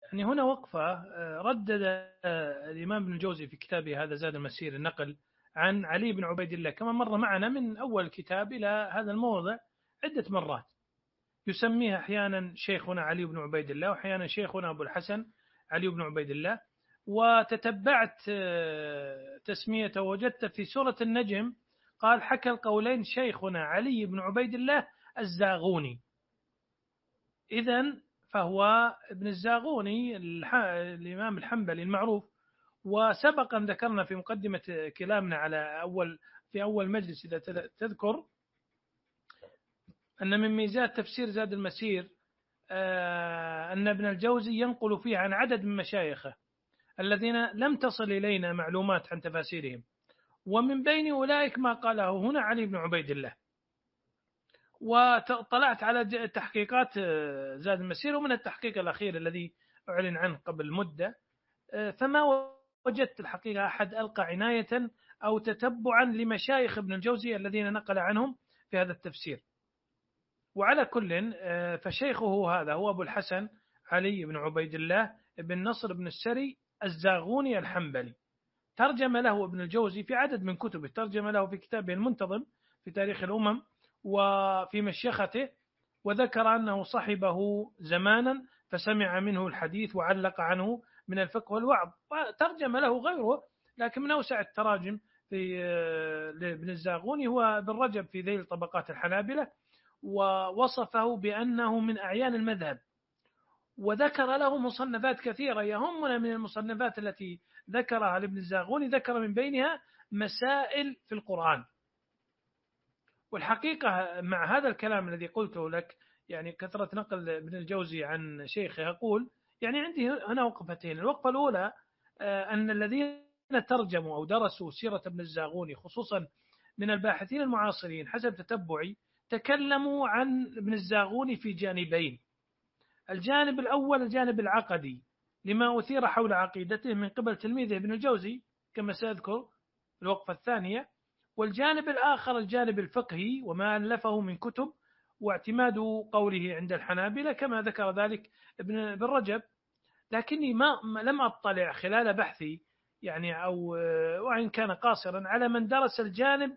يعني هنا وقفة. ردد الإمام ابن الجوزي في كتابه هذا زاد المسير النقل عن علي بن عبيد الله، كما مر معنا من أول الكتاب إلى هذا الموضع عدة مرات. يسميها أحيانا شيخنا علي بن عبيد الله، وأحيانا شيخنا أبو الحسن علي بن عبيد الله. وتتبعت تسميته، وجدت في سورة النجم قال: حكى القولين شيخنا علي بن عبيد الله الزاغوني. إذن فهو ابن الزاغوني الإمام الحنبلي المعروف. وسبقا ذكرنا في مقدمة كلامنا في أول مجلس إذا تذكر أن من ميزات تفسير زاد المسير أن ابن الجوزي ينقل فيه عن عدد من مشايخه الذين لم تصل إلينا معلومات عن تفاسيرهم، ومن بين أولئك ما قاله هنا علي بن عبيد الله. وطلعت على تحقيقات زاد المسير، ومن التحقيق الأخير الذي أعلن عنه قبل مدة، فما وجدت الحقيقة أحد ألقى عناية أو تتبعا لمشايخ ابن الجوزي الذين نقل عنهم في هذا التفسير. وعلى كل فشيخه هذا هو أبو الحسن علي بن عبيد الله بن نصر بن السري الزاغوني الحنبلي. ترجم له ابن الجوزي في عدد من كتبه، ترجم له في كتابه المنتظم في تاريخ الأمم وفي مشيخته، وذكر أنه صحبه زمانا فسمع منه الحديث وعلق عنه من الفقه والوعظ. وترجم له غيره، لكن من أوسع التراجم في لابن الزاغوني هو ابن رجب في ذيل طبقات الحنابلة، ووصفه بأنه من أعيان المذهب، وذكر له مصنفات كثيرة. يهمنا من المصنفات التي ذكرها لابن الزاغوني، ذكر من بينها مسائل في القرآن. والحقيقة مع هذا الكلام الذي قلته لك، يعني كثرة نقل ابن الجوزي عن شيخه، أقول يعني عندي هنا وقفتين. الوقفة الأولى أن الذين ترجموا أو درسوا سيرة ابن الزاغوني خصوصا من الباحثين المعاصرين حسب تتبعي تكلموا عن ابن الزاغوني في جانبين. الجانب الأول الجانب العقدي لما أثير حول عقيدته من قبل تلميذه ابن الجوزي كما سأذكر الوقفة الثانية، والجانب الآخر الجانب الفقهي وما ألفه من كتب واعتماد قوله عند الحنابلة كما ذكر ذلك ابن رجب. لكني لم أطلع خلال بحثي يعني وإن كان قاصرا على من درس الجانب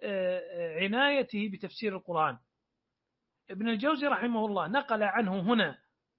عنايته بتفسير القرآن. ابن الجوزي رحمه الله نقل عنه هنا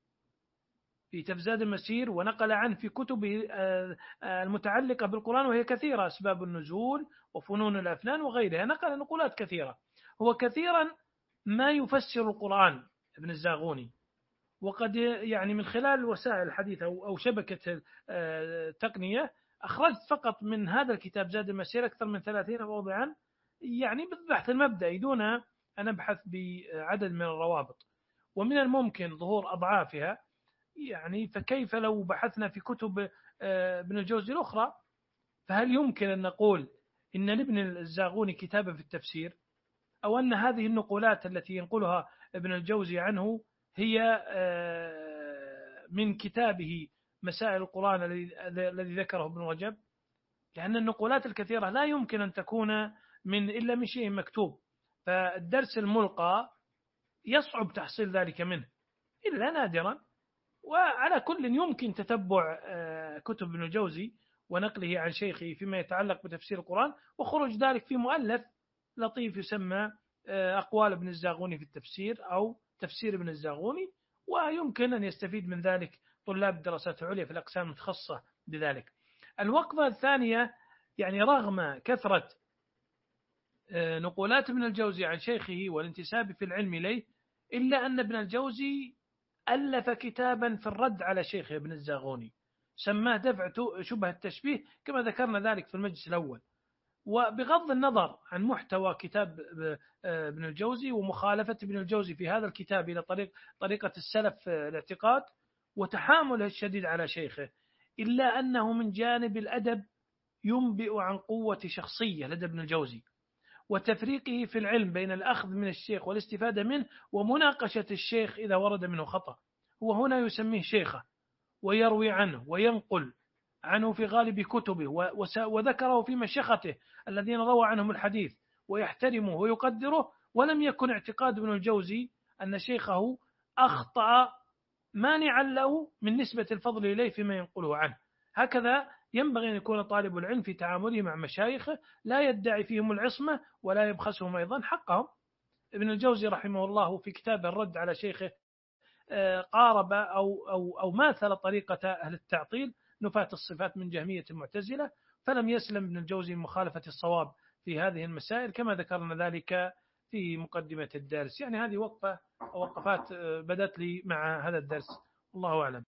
في تفزاد المسير، ونقل عنه في كتبه المتعلقة بالقرآن وهي كثيرة، أسباب النزول وفنون الأفنان وغيرها، نقل نقولات كثيرة. هو كثيرا ما يفسر القرآن ابن الزاغوني، وقد يعني من خلال وسائل الحديث أو شبكة تقنية أخرجت فقط من هذا الكتاب زاد المسير أكثر من 30 موضعا، يعني بالبحث المبدئي دون أن أبحث بعدد من الروابط، ومن الممكن ظهور أضعافها. يعني فكيف لو بحثنا في كتب ابن الجوزي الأخرى؟ فهل يمكن أن نقول إن لابن الزاغوني كتابا في التفسير، أو أن هذه النقولات التي ينقلها ابن الجوزي عنه هي من كتابه مسائل القرآن الذي ذكره ابن رجب؟ لأن النقولات الكثيرة لا يمكن أن تكون إلا من شيء مكتوب، فالدرس الملقى يصعب تحصيل ذلك منه إلا نادرا. وعلى كل يمكن تتبع كتب ابن الجوزي ونقله عن شيخه فيما يتعلق بتفسير القرآن، وخروج ذلك في مؤلف لطيف يسمى أقوال ابن الزاغوني في التفسير أو تفسير ابن الزاغوني، ويمكن أن يستفيد من ذلك طلاب الدراسات العليا في الأقسام المتخصصة بذلك. الوقفة الثانية، يعني رغم كثرة نقولات ابن الجوزي عن شيخه والانتساب في العلم إليه، إلا أن ابن الجوزي ألف كتابا في الرد على شيخ ابن الزاغوني سماه دفع شبه التشبيه كما ذكرنا ذلك في المجلس الأول. وبغض النظر عن محتوى كتاب ابن الجوزي ومخالفة ابن الجوزي في هذا الكتاب إلى طريقة السلف الاعتقاد وتحامله الشديد على شيخه، إلا أنه من جانب الأدب ينبئ عن قوة شخصية لدى ابن الجوزي وتفريقه في العلم بين الأخذ من الشيخ والاستفادة منه ومناقشة الشيخ إذا ورد منه خطأ. هو هنا يسميه شيخه ويروي عنه وينقل عنه في غالب كتبه وذكره في مشيخته الذين روى عنهم الحديث ويحترمه ويقدره. ولم يكن اعتقاد ابن الجوزي أن شيخه أخطأ مانعا له من نسبة الفضل إليه فيما ينقله عنه. هكذا ينبغي أن يكون طالب العلم في تعامله مع مشايخه، لا يدعي فيهم العصمة ولا يبخسهم أيضا حقهم. ابن الجوزي رحمه الله في كتابه الرد على شيخه قارب أو ماثل طريقة أهل التعطيل نفاة الصفات من جهمية المعتزلة، فلم يسلم ابن الجوزي من مخالفة الصواب في هذه المسائل كما ذكرنا ذلك في مقدمة الدرس. يعني هذه وقفات بدت لي مع هذا الدرس، الله أعلم.